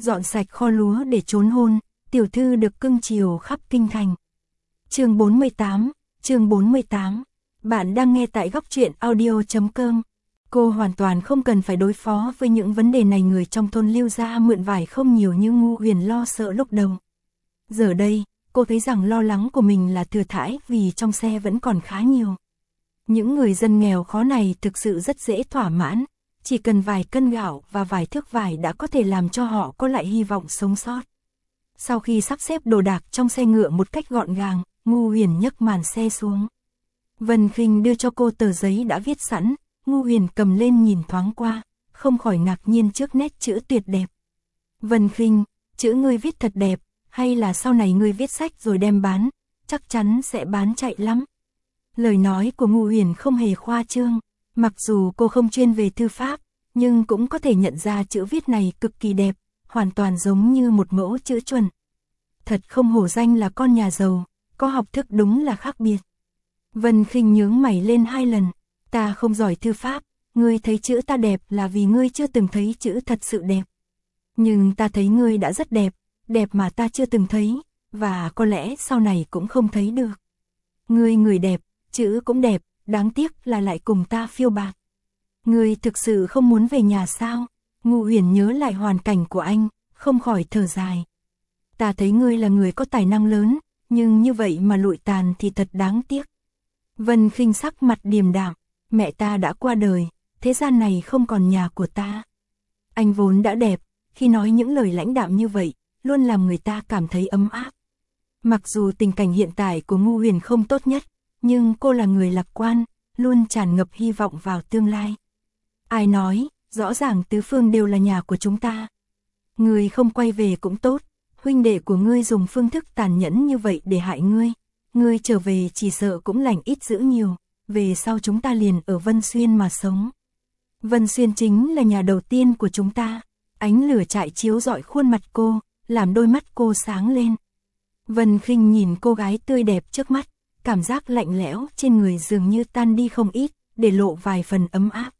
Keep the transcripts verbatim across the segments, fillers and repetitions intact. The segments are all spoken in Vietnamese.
dọn sạch kho lúa để trốn hôn, tiểu thư được cưng chiều khắp kinh thành. Chương bốn mươi tám, chương bốn mươi tám. Bạn đang nghe tại góc truyện audio chấm com. Cô hoàn toàn không cần phải đối phó với những vấn đề này, người trong thôn Lưu gia mượn vải không nhiều như Ngu Huyền lo sợ lúc đầu. Giờ đây, cô thấy rằng lo lắng của mình là thừa thãi vì trong xe vẫn còn khá nhiều. Những người dân nghèo khó này thực sự rất dễ thỏa mãn, chỉ cần vài cân gạo và vài thước vải đã có thể làm cho họ có lại hy vọng sống sót. Sau khi sắp xếp đồ đạc trong xe ngựa một cách gọn gàng, Ngu Huyền nhấc màn xe xuống. Vân Khinh đưa cho cô tờ giấy đã viết sẵn, Ngu Huyền cầm lên nhìn thoáng qua, không khỏi ngạc nhiên trước nét chữ tuyệt đẹp. Vân Khinh, chữ ngươi viết thật đẹp, hay là sau này ngươi viết sách rồi đem bán, chắc chắn sẽ bán chạy lắm. Lời nói của Ngu Huyền không hề khoa trương, mặc dù cô không chuyên về thư pháp, nhưng cũng có thể nhận ra chữ viết này cực kỳ đẹp, hoàn toàn giống như một mẫu chữ chuẩn. Thật không hổ danh là con nhà giàu, có học thức đúng là khác biệt. Vân Khinh nhướng mày lên hai lần, ta không giỏi thư pháp, ngươi thấy chữ ta đẹp là vì ngươi chưa từng thấy chữ thật sự đẹp. Nhưng ta thấy ngươi đã rất đẹp, đẹp mà ta chưa từng thấy, và có lẽ sau này cũng không thấy được. Ngươi người đẹp, chữ cũng đẹp, đáng tiếc là lại cùng ta phiêu bạt. Ngươi thực sự không muốn về nhà sao? Ngu Huyền nhớ lại hoàn cảnh của anh, không khỏi thở dài. Ta thấy ngươi là người có tài năng lớn, nhưng như vậy mà lụi tàn thì thật đáng tiếc. Vân Khinh sắc mặt điềm đạm, mẹ ta đã qua đời, thế gian này không còn nhà của ta. Anh vốn đã đẹp, khi nói những lời lãnh đạm như vậy, luôn làm người ta cảm thấy ấm áp. Mặc dù tình cảnh hiện tại của Ngu Huyền không tốt nhất, nhưng cô là người lạc quan, luôn tràn ngập hy vọng vào tương lai. Ai nói, rõ ràng tứ phương đều là nhà của chúng ta. Ngươi không quay về cũng tốt, huynh đệ của ngươi dùng phương thức tàn nhẫn như vậy để hại ngươi. Ngươi trở về chỉ sợ cũng lành ít dữ nhiều, về sau chúng ta liền ở Vân Xuyên mà sống. Vân Xuyên chính là nhà đầu tiên của chúng ta. Ánh lửa trại chiếu rọi khuôn mặt cô, làm đôi mắt cô sáng lên. Vân Khinh nhìn cô gái tươi đẹp trước mắt, cảm giác lạnh lẽo trên người dường như tan đi không ít, để lộ vài phần ấm áp.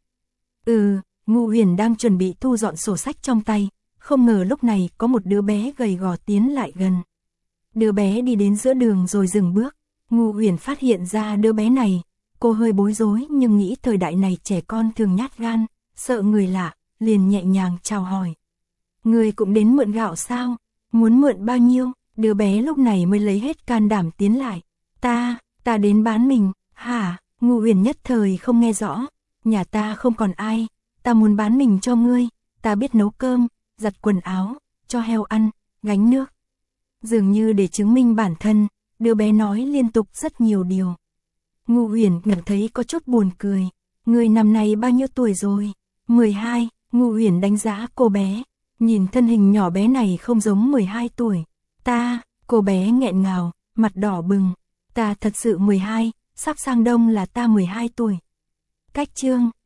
Ừ, Ngu Huyền đang chuẩn bị thu dọn sổ sách trong tay, không ngờ lúc này có một đứa bé gầy gò tiến lại gần. Đứa bé đi đến giữa đường rồi dừng bước, Ngu Huyền phát hiện ra đứa bé này, cô hơi bối rối nhưng nghĩ thời đại này trẻ con thường nhát gan, sợ người lạ, liền nhẹ nhàng chào hỏi. Người cũng đến mượn gạo sao? Muốn mượn bao nhiêu? Đứa bé lúc này mới lấy hết can đảm tiến lại. Ta, ta đến bán mình, hả? Ngu Huyền nhất thời không nghe rõ. Nhà ta không còn ai, ta muốn bán mình cho ngươi, ta biết nấu cơm, giặt quần áo, cho heo ăn, gánh nước. Dường như để chứng minh bản thân, đứa bé nói liên tục rất nhiều điều. Ngu Huyền cảm thấy có chút buồn cười. Ngươi năm nay bao nhiêu tuổi rồi? mười hai, Ngu Huyền đánh giá cô bé, nhìn thân hình nhỏ bé này không giống mười hai tuổi. Ta, cô bé nghẹn ngào, mặt đỏ bừng. Ta thật sự mười hai, sắp sang đông là ta mười hai tuổi. Cách chương,